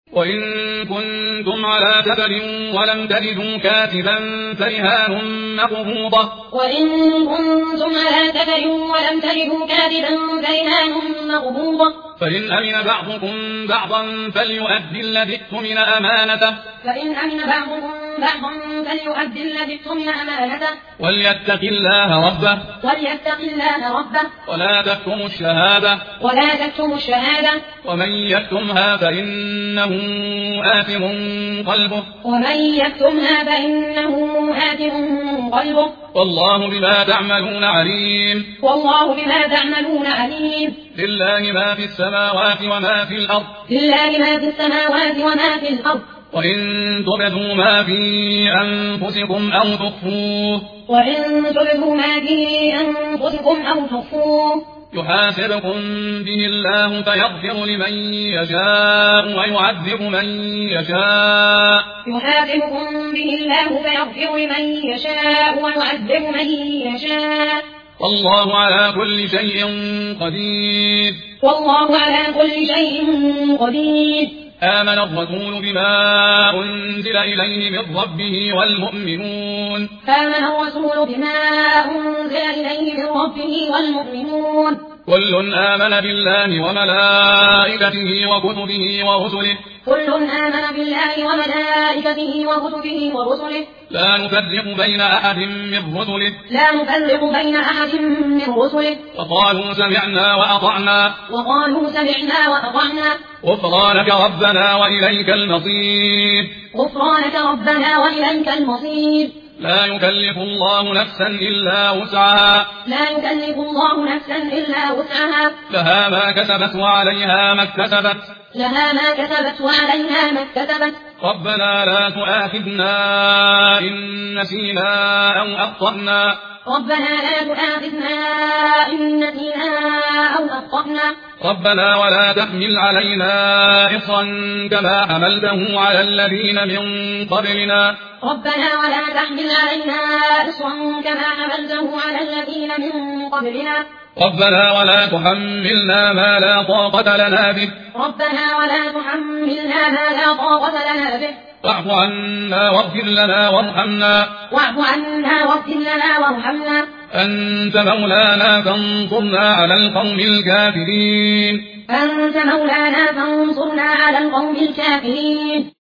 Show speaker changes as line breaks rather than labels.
وإن كنتم على سفر ولم تجدوا كاتبا فرهان مقبوضة
وإن كنتم على سفر ولم تجدوا كاتبا فرهان مقبوضة
فإن أمن بعضكم بعضا فليؤدي الذي اؤتمن أمانته وليتق الله ربه ولا تكتموا الشهادة ومن يكتمها فإنه آثم قلبه والله بما تعملون عليم لله ما في السماوات وما في الأرض وإن تبدوا ما في أنفسكم أو تخفوه يحاسبكم به الله فيغفر لمن يشاء ويعذب من يشاء والله على كل شيء قدير آمن الرسول بما أنزل إليه من ربه والمؤمنون كل آمن بالله وملائكته وكتبه ورسله لا نفرق بين أحد من رسله وقالوا سمعنا وأطعنا غفرانك ربنا وإليك المصير لا يكلف الله نفسا إلا وسعها لها ما كسبت وعليها ما اكتسبت ربنا لا تؤاخذنا إن نسينا أو أخطأنا ربنا ولا تحمل علينا إصرا كما حملته على الذين من قبلنا ربنا ولا تحملنا ما لا طاقة لنا به واعف عنا واغفر لنا وارحمنا أنت مولانا فانصرنا على القوم الكافرين